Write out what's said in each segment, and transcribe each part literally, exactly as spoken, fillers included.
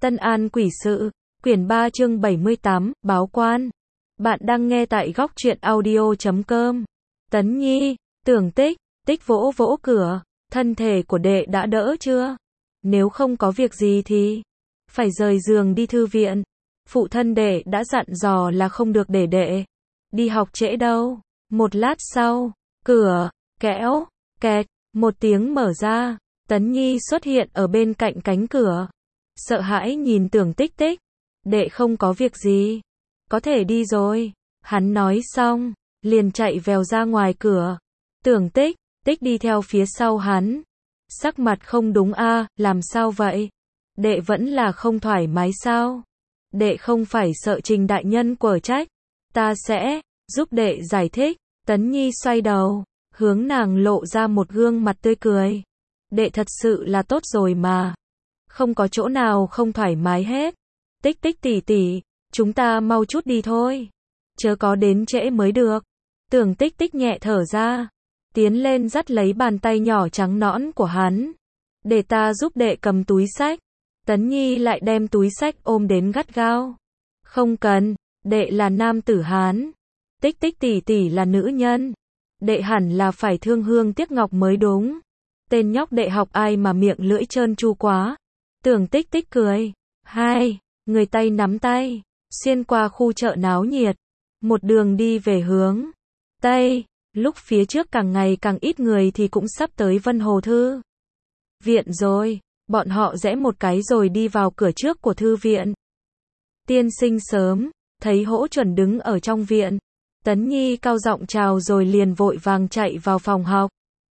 Tân An Quỷ Sự, quyển ba chương bảy mươi tám, báo quan. Bạn đang nghe tại góc truyện audio chấm com. Tấn Nhi, Tưởng Tích, Tích vỗ vỗ cửa, thân thể của đệ đã đỡ chưa? Nếu không có việc gì thì phải rời giường đi thư viện. Phụ thân đệ đã dặn dò là không được để đệ đi học trễ đâu. Một lát sau, cửa, kẽo, kẹt, một tiếng mở ra. Tấn Nhi xuất hiện ở bên cạnh cánh cửa. Sợ hãi nhìn Tưởng Tích Tích. Đệ không có việc gì. Có thể đi rồi. Hắn nói xong, liền chạy vèo ra ngoài cửa. Tưởng Tích, Tích đi theo phía sau hắn. Sắc mặt không đúng a, à, làm sao vậy? Đệ vẫn là không thoải mái sao? Đệ không phải sợ Trình đại nhân quở trách. Ta sẽ giúp đệ giải thích. Tấn Nhi xoay đầu, hướng nàng lộ ra một gương mặt tươi cười. Đệ thật sự là tốt rồi mà. Không có chỗ nào không thoải mái hết. Tích Tích tỷ tỷ, chúng ta mau chút đi thôi. Chớ có đến trễ mới được. Tưởng Tích Tích nhẹ thở ra. Tiến lên dắt lấy bàn tay nhỏ trắng nõn của hắn. Để ta giúp đệ cầm túi xách. Tấn Nhi lại đem túi xách ôm đến gắt gao. Không cần, đệ là nam tử Hán. Tích Tích tỷ tỷ là nữ nhân. Đệ hẳn là phải thương hương tiếc ngọc mới đúng. Tên nhóc đệ học ai mà miệng lưỡi trơn tru quá. Tưởng Tích Tích cười. Hai, người tay nắm tay, xuyên qua khu chợ náo nhiệt. Một đường đi về hướng Tây. Lúc phía trước càng ngày càng ít người thì cũng sắp tới Vân Hồ Thư viện rồi. Bọn họ rẽ một cái rồi đi vào cửa trước của thư viện. Tiên sinh sớm, thấy Hỗ Chuẩn đứng ở trong viện. Tấn Nhi cao giọng chào rồi liền vội vàng chạy vào phòng học.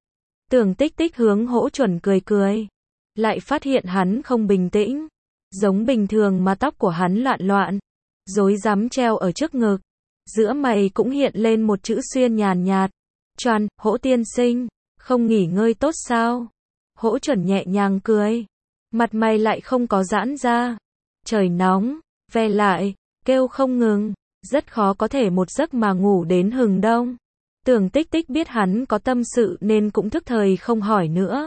Tưởng Tích Tích hướng Hỗ Chuẩn cười cười. Lại phát hiện hắn không bình tĩnh. Giống bình thường mà tóc của hắn loạn loạn. Rối rắm treo ở trước ngực. Giữa mày cũng hiện lên một chữ xuyên nhàn nhạt. Choan, Hỗ tiên sinh, không nghỉ ngơi tốt sao? Hỗ Chuẩn nhẹ nhàng cười. Mặt mày lại không có giãn ra. Trời nóng, ve lại, kêu không ngừng. Rất khó có thể một giấc mà ngủ đến hừng đông. Tưởng Tích Tích biết hắn có tâm sự nên cũng thức thời không hỏi nữa.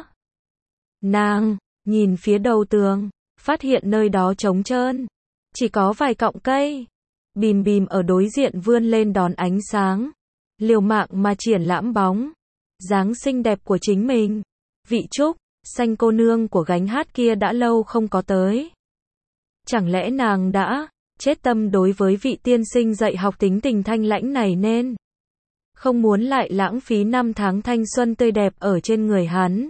Nàng nhìn phía đầu tường, phát hiện nơi đó trống trơn. Chỉ có vài cọng cây. Bìm bìm ở đối diện vươn lên đón ánh sáng. Liều mạng mà triển lãm bóng. Dáng xinh đẹp của chính mình. Vị Trúc, xanh cô nương của gánh hát kia đã lâu không có tới. Chẳng lẽ nàng đã chết tâm đối với vị tiên sinh dạy học tính tình thanh lãnh này nên không muốn lại lãng phí năm tháng thanh xuân tươi đẹp ở trên người hắn.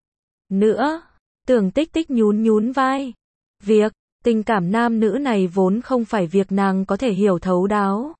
Nữa, Tưởng Tích Tích nhún nhún vai. Việc, tình cảm nam nữ này vốn không phải việc nàng có thể hiểu thấu đáo.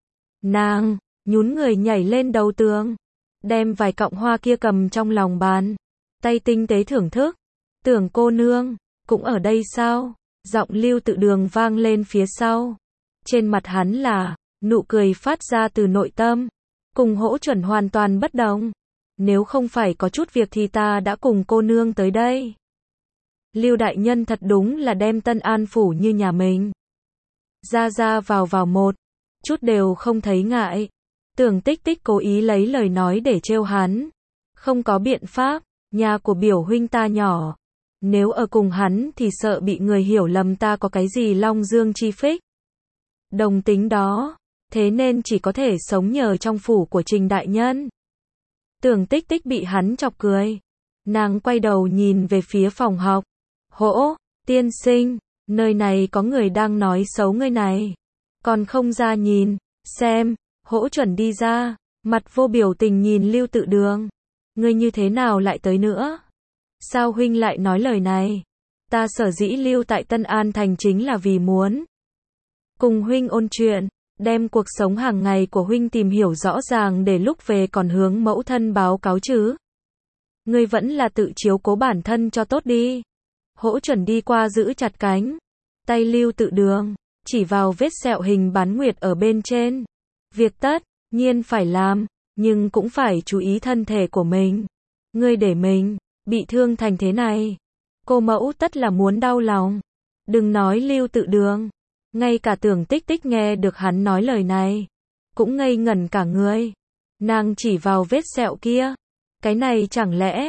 Nàng, nhún người nhảy lên đầu tường. Đem vài cọng hoa kia cầm trong lòng bàn. Tay tinh tế thưởng thức. Tưởng cô nương, cũng ở đây sao? Giọng Lưu Tự Đường vang lên phía sau. Trên mặt hắn là nụ cười phát ra từ nội tâm. Cùng Hỗ Chuẩn hoàn toàn bất đồng. Nếu không phải có chút việc thì ta đã cùng cô nương tới đây. Lưu đại nhân thật đúng là đem Tân An phủ như nhà mình. Ra ra vào vào một chút đều không thấy ngại. Tưởng Tích Tích cố ý lấy lời nói để trêu hắn. Không có biện pháp, nhà của biểu huynh ta nhỏ. Nếu ở cùng hắn thì sợ bị người hiểu lầm ta có cái gì long dương chi phích. Đồng tính đó. Thế nên chỉ có thể sống nhờ trong phủ của Trình đại nhân. Tưởng Tích Tích bị hắn chọc cười. Nàng quay đầu nhìn về phía phòng học. Hỗ, tiên sinh, nơi này có người đang nói xấu ngươi này. Còn không ra nhìn, xem. Hỗ Chuẩn đi ra, mặt vô biểu tình nhìn Lưu Tự Đường. Ngươi như thế nào lại tới nữa? Sao huynh lại nói lời này? Ta sở dĩ lưu tại Tân An Thành chính là vì muốn cùng huynh ôn chuyện, đem cuộc sống hàng ngày của huynh tìm hiểu rõ ràng để lúc về còn hướng mẫu thân báo cáo chứ. Ngươi vẫn là tự chiếu cố bản thân cho tốt đi. Hỗ Chuẩn đi qua giữ chặt cánh tay Lưu Tự Đường, chỉ vào vết sẹo hình bán nguyệt ở bên trên. Việc tất nhiên phải làm, nhưng cũng phải chú ý thân thể của mình. Ngươi để mình bị thương thành thế này, cô mẫu tất là muốn đau lòng. Đừng nói Lưu Tự Đường, ngay cả Tưởng Tích Tích nghe được hắn nói lời này, cũng ngây ngẩn cả người. Nàng chỉ vào vết sẹo kia. Cái này chẳng lẽ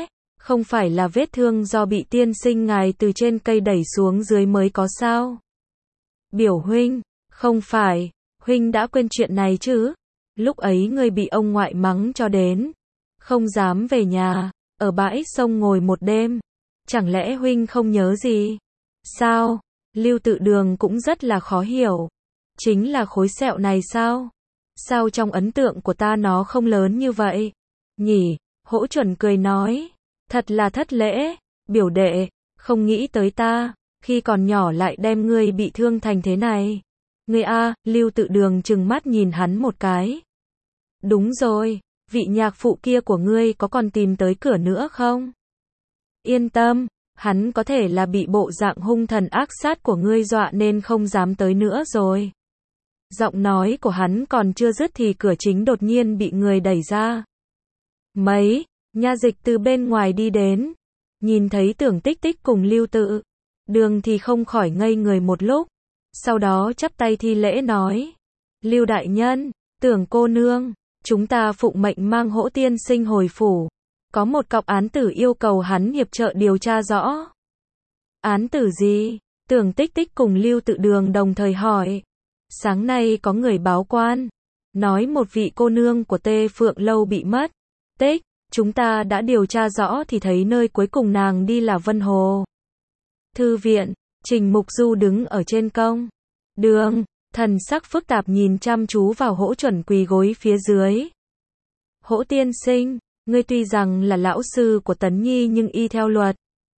Không phải là vết thương do bị tiên sinh ngài từ trên cây đẩy xuống dưới mới có sao? Biểu huynh, không phải, huynh đã quên chuyện này chứ? Lúc ấy ngươi bị ông ngoại mắng cho đến không dám về nhà, ở bãi sông ngồi một đêm. Chẳng lẽ huynh không nhớ gì? Sao? Lưu Tự Đường cũng rất là khó hiểu. Chính là khối sẹo này sao? Sao trong ấn tượng của ta nó không lớn như vậy? Nhỉ? Hỗ Chuẩn cười nói. Thật là thất lễ, biểu đệ, không nghĩ tới ta, khi còn nhỏ lại đem ngươi bị thương thành thế này. Ngươi a, Lưu Tự Đường trừng mắt nhìn hắn một cái. Đúng rồi, vị nhạc phụ kia của ngươi có còn tìm tới cửa nữa không? Yên tâm, hắn có thể là bị bộ dạng hung thần ác sát của ngươi dọa nên không dám tới nữa rồi. Giọng nói của hắn còn chưa dứt thì cửa chính đột nhiên bị người đẩy ra. Mấy, nha dịch từ bên ngoài đi đến, nhìn thấy Tưởng Tích Tích cùng Lưu Tự Đường thì không khỏi ngây người một lúc, sau đó chắp tay thi lễ nói. Lưu đại nhân, Tưởng cô nương, chúng ta phụng mệnh mang Hỗ tiên sinh hồi phủ. Có một cọc án tử yêu cầu hắn hiệp trợ điều tra rõ. Án tử gì? Tưởng Tích Tích cùng Lưu Tự Đường đồng thời hỏi. Sáng nay có người báo quan, nói một vị cô nương của Tê Phượng Lâu bị mất. Tích, chúng ta đã điều tra rõ thì thấy nơi cuối cùng nàng đi là Vân Hồ Thư viện. Trình Mục Du đứng ở trên công đường, thần sắc phức tạp nhìn chăm chú vào Hỗ Chuẩn quỳ gối phía dưới. Hỗ tiên sinh, ngươi tuy rằng là lão sư của Tấn Nhi nhưng y theo luật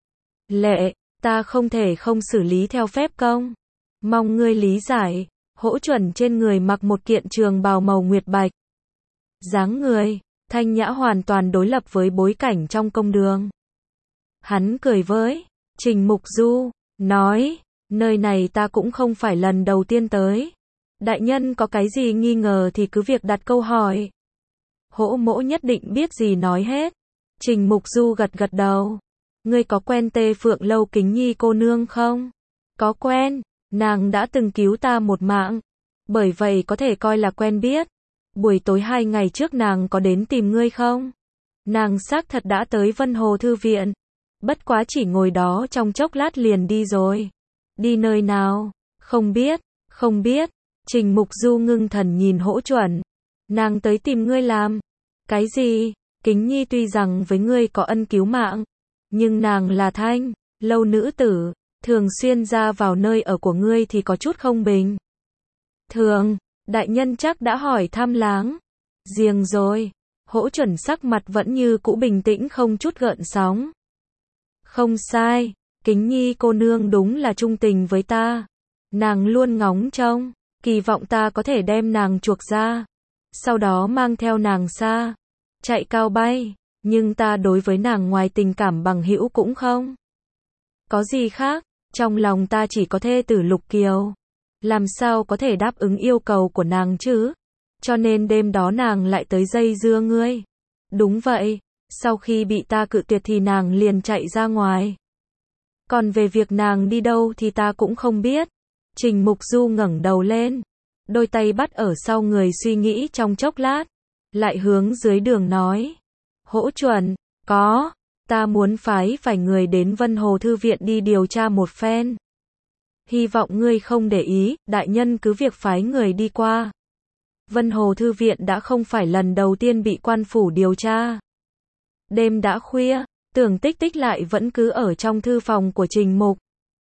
lệ, ta không thể không xử lý theo phép công. Mong ngươi lý giải. Hỗ Chuẩn trên người mặc một kiện trường bào màu nguyệt bạch. Dáng người, thanh nhã hoàn toàn đối lập với bối cảnh trong công đường. Hắn cười với Trình Mục Du, nói, nơi này ta cũng không phải lần đầu tiên tới. Đại nhân có cái gì nghi ngờ thì cứ việc đặt câu hỏi. Hỗ mỗ nhất định biết gì nói hết. Trình Mục Du gật gật đầu. Ngươi có quen Tê Phượng Lâu Kính Nhi cô nương không? Có quen, nàng đã từng cứu ta một mạng. Bởi vậy có thể coi là quen biết. Buổi tối hai ngày trước nàng có đến tìm ngươi không? Nàng xác thật đã tới Vân Hồ Thư viện. Bất quá chỉ ngồi đó trong chốc lát liền đi rồi. Đi nơi nào? Không biết, không biết. Trình Mục Du ngưng thần nhìn Hỗ Chuẩn. Nàng tới tìm ngươi làm cái gì? Kính Nhi tuy rằng với ngươi có ân cứu mạng, nhưng nàng là Thanh Lâu nữ tử, thường xuyên ra vào nơi ở của ngươi thì có chút không bình thường. Đại nhân chắc đã hỏi thăm láng giềng rồi. Hỗ Chuẩn sắc mặt vẫn như cũ bình tĩnh không chút gợn sóng. Không sai, Kính Nhi cô nương đúng là trung tình với ta. Nàng luôn ngóng trông, kỳ vọng ta có thể đem nàng chuộc ra, sau đó mang theo nàng xa, chạy cao bay, nhưng ta đối với nàng ngoài tình cảm bằng hữu cũng không có gì khác, trong lòng ta chỉ có thê tử Lục Kiều. Làm sao có thể đáp ứng yêu cầu của nàng chứ? Cho nên đêm đó nàng lại tới dây dưa ngươi. Đúng vậy, sau khi bị ta cự tuyệt thì nàng liền chạy ra ngoài. Còn về việc nàng đi đâu thì ta cũng không biết. Trình Mục Du ngẩng đầu lên, đôi tay bắt ở sau người suy nghĩ trong chốc lát, lại hướng dưới đường nói. Hỗ Chuẩn, có, ta muốn phái vài người đến Vân Hồ Thư viện đi điều tra một phen. Hy vọng ngươi không để ý, đại nhân cứ việc phái người đi qua. Vân Hồ Thư viện đã không phải lần đầu tiên bị quan phủ điều tra. Đêm đã khuya, Tưởng Tích Tích lại vẫn cứ ở trong thư phòng của Trình Mục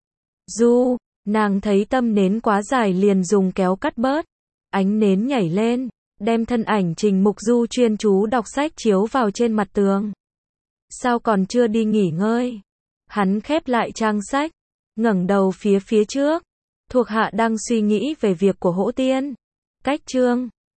Du, nàng thấy tâm nến quá dài liền dùng kéo cắt bớt. Ánh nến nhảy lên, đem thân ảnh Trình Mục Du chuyên chú đọc sách chiếu vào trên mặt tường. Sao còn chưa đi nghỉ ngơi? Hắn khép lại trang sách, ngẩng đầu phía phía trước. Thuộc hạ đang suy nghĩ về việc của Hỗ Tiên. Cách chương